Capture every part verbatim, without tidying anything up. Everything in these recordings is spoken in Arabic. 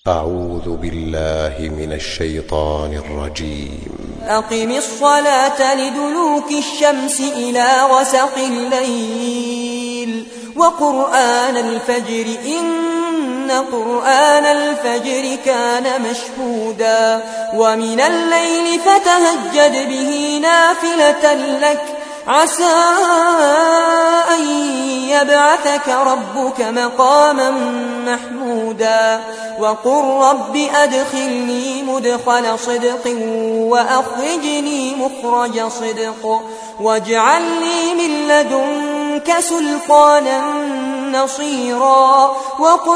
أعوذ بالله من الشيطان الرجيم. أقم الصلاة لدلوك الشمس إلى غسق الليل وقرآن الفجر إن قرآن الفجر كان مشهودا ومن الليل فتهجد به نافلة لك عسى أن يبعثك ربك مقاما محمودا وقل رب أدخلني مدخل صدق وأخرجني مخرج صدق واجعل لي من لدنك سلطانا نصيرا وقل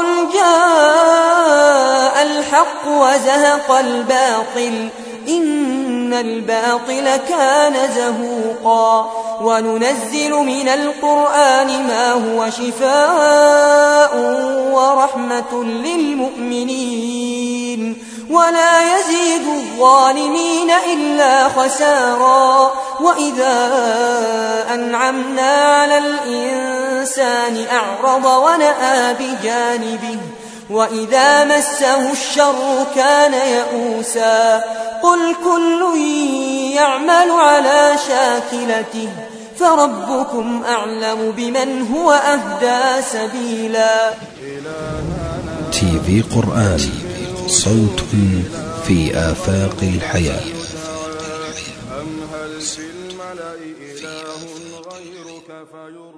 جاء الحق وزهق الباطل إن الباطل كان زهوقا وننزل من القرآن ما هو شفاء ورحمة للمؤمنين ولا يزيد الظالمين إلا خسارا وإذا أنعمنا على الإنسان أعرض ونأى بجانبه وإذا مسه الشر كان يئوسا قل كل يعمل على شاكلته فربكم أعلم بمن هو أهدى سبيلا. تي في قرآن صوت في آفاق الحياة. أم هل في الملأ إله غيرك فيرى